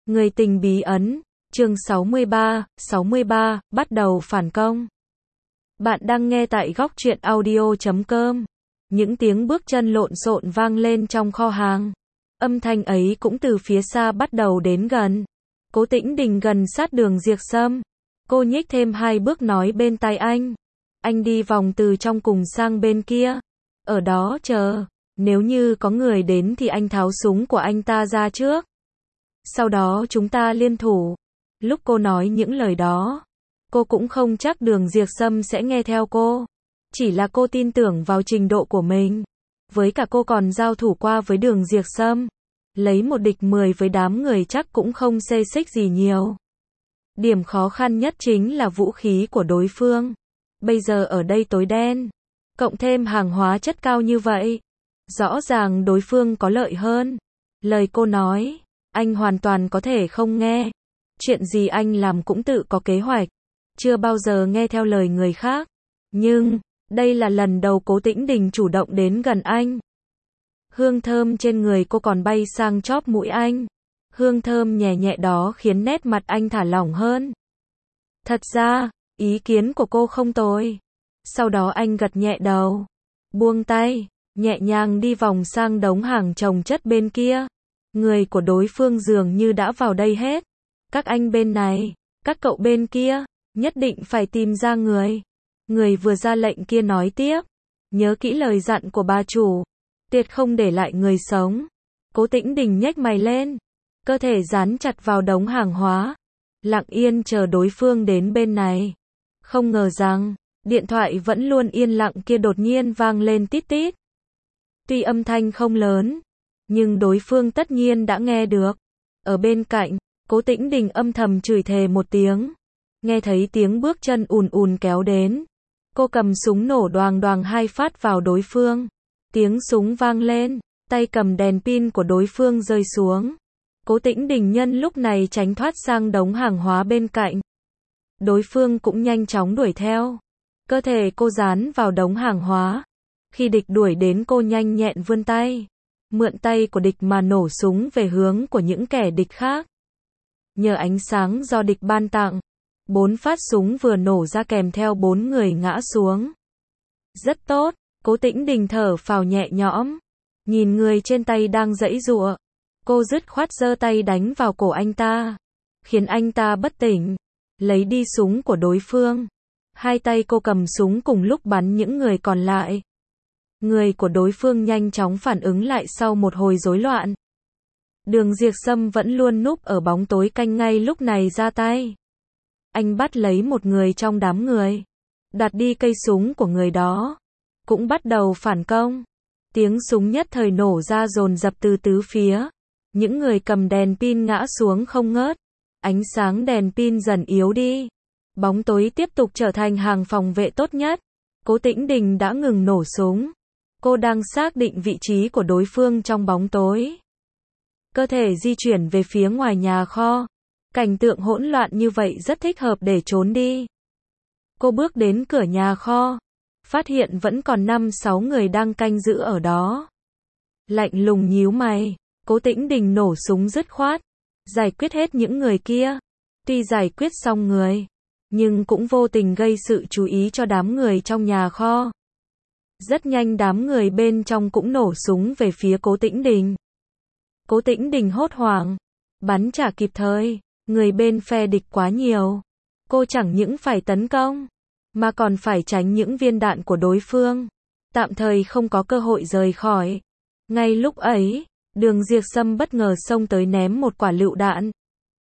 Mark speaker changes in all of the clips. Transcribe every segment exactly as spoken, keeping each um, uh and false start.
Speaker 1: Người tình bí ẩn, chương sáu mươi ba, sáu mươi ba, bắt đầu phản công. Bạn đang nghe tại góc truyện audio chấm com. Những tiếng bước chân lộn xộn vang lên trong kho hàng. Âm thanh ấy cũng từ phía xa bắt đầu đến gần. Cố Tĩnh Đình gần sát Đường Diệp Sâm. Cô nhích thêm hai bước nói bên tai anh. Anh đi vòng từ trong cùng sang bên kia. Ở đó chờ. Nếu như có người đến thì anh tháo súng của anh ta ra trước. Sau đó chúng ta liên thủ. Lúc cô nói những lời đó, cô cũng không chắc Đường Diệp Sâm sẽ nghe theo cô. Chỉ là cô tin tưởng vào trình độ của mình. Với cả cô còn giao thủ qua với Đường Diệp Sâm. Lấy một địch mười với đám người chắc cũng không xê xích gì nhiều. Điểm khó khăn nhất chính là vũ khí của đối phương. Bây giờ ở đây tối đen. Cộng thêm hàng hóa chất cao như vậy. Rõ ràng đối phương có lợi hơn. Lời cô nói, anh hoàn toàn có thể không nghe. Chuyện gì anh làm cũng tự có kế hoạch. Chưa bao giờ nghe theo lời người khác. Nhưng, đây là lần đầu Cố Tĩnh Đình chủ động đến gần anh. Hương thơm trên người cô còn bay sang chóp mũi anh. Hương thơm nhẹ nhẹ đó khiến nét mặt anh thả lỏng hơn. Thật ra, ý kiến của cô không tồi. Sau đó anh gật nhẹ đầu. Buông tay, nhẹ nhàng đi vòng sang đống hàng chồng chất bên kia. Người của đối phương dường như đã vào đây hết. Các anh bên này, các cậu bên kia, nhất định phải tìm ra người. Người vừa ra lệnh kia nói tiếp. Nhớ kỹ lời dặn của bà chủ. Tuyệt không để lại người sống. Cố Tĩnh Đình nhếch mày lên. Cơ thể dán chặt vào đống hàng hóa. Lặng yên chờ đối phương đến bên này. Không ngờ rằng, điện thoại vẫn luôn yên lặng kia đột nhiên vang lên tít tít. Tuy âm thanh không lớn, nhưng đối phương tất nhiên đã nghe được. Ở bên cạnh, Cố Tĩnh Đình âm thầm chửi thề một tiếng. Nghe thấy tiếng bước chân ùn ùn kéo đến. Cô cầm súng nổ đoàng đoàng hai phát vào đối phương. Tiếng súng vang lên, tay cầm đèn pin của đối phương rơi xuống. Cố Tĩnh Đình nhân lúc này tránh thoát sang đống hàng hóa bên cạnh. Đối phương cũng nhanh chóng đuổi theo. Cơ thể cô dán vào đống hàng hóa. Khi địch đuổi đến cô nhanh nhẹn vươn tay. Mượn tay của địch mà nổ súng về hướng của những kẻ địch khác. Nhờ ánh sáng do địch ban tặng, bốn phát súng vừa nổ ra kèm theo bốn người ngã xuống. Rất tốt, Cố Tĩnh Đình thở phào nhẹ nhõm. Nhìn người trên tay đang giãy giụa. Cô dứt khoát giơ tay đánh vào cổ anh ta. Khiến anh ta bất tỉnh. Lấy đi súng của đối phương. Hai tay cô cầm súng cùng lúc bắn những người còn lại. Người của đối phương nhanh chóng phản ứng lại sau một hồi rối loạn. Đường Diệp Sâm vẫn luôn núp ở bóng tối canh ngay lúc này ra tay. Anh bắt lấy một người trong đám người. Đặt đi cây súng của người đó. Cũng bắt đầu phản công. Tiếng súng nhất thời nổ ra dồn dập từ tứ phía. Những người cầm đèn pin ngã xuống không ngớt. Ánh sáng đèn pin dần yếu đi. Bóng tối tiếp tục trở thành hàng phòng vệ tốt nhất. Cố Tĩnh Đình đã ngừng nổ súng. Cô đang xác định vị trí của đối phương trong bóng tối. Cơ thể di chuyển về phía ngoài nhà kho. Cảnh tượng hỗn loạn như vậy rất thích hợp để trốn đi. Cô bước đến cửa nhà kho. Phát hiện vẫn còn năm sáu người đang canh giữ ở đó. Lạnh lùng nhíu mày. Cố Tĩnh Đình nổ súng dứt khoát. Giải quyết hết những người kia. Tuy giải quyết xong người. Nhưng cũng vô tình gây sự chú ý cho đám người trong nhà kho. Rất nhanh đám người bên trong cũng nổ súng về phía Cố Tĩnh Đình. Cố Tĩnh Đình hốt hoảng. Bắn trả kịp thời. Người bên phe địch quá nhiều. Cô chẳng những phải tấn công. Mà còn phải tránh những viên đạn của đối phương. Tạm thời không có cơ hội rời khỏi. Ngay lúc ấy, Đường Diệp Sâm bất ngờ xông tới ném một quả lựu đạn.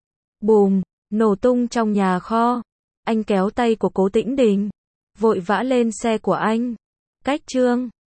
Speaker 1: Bùm, nổ tung trong nhà kho. Anh kéo tay của Cố Tĩnh Đình. Vội vã lên xe của anh. Cách chương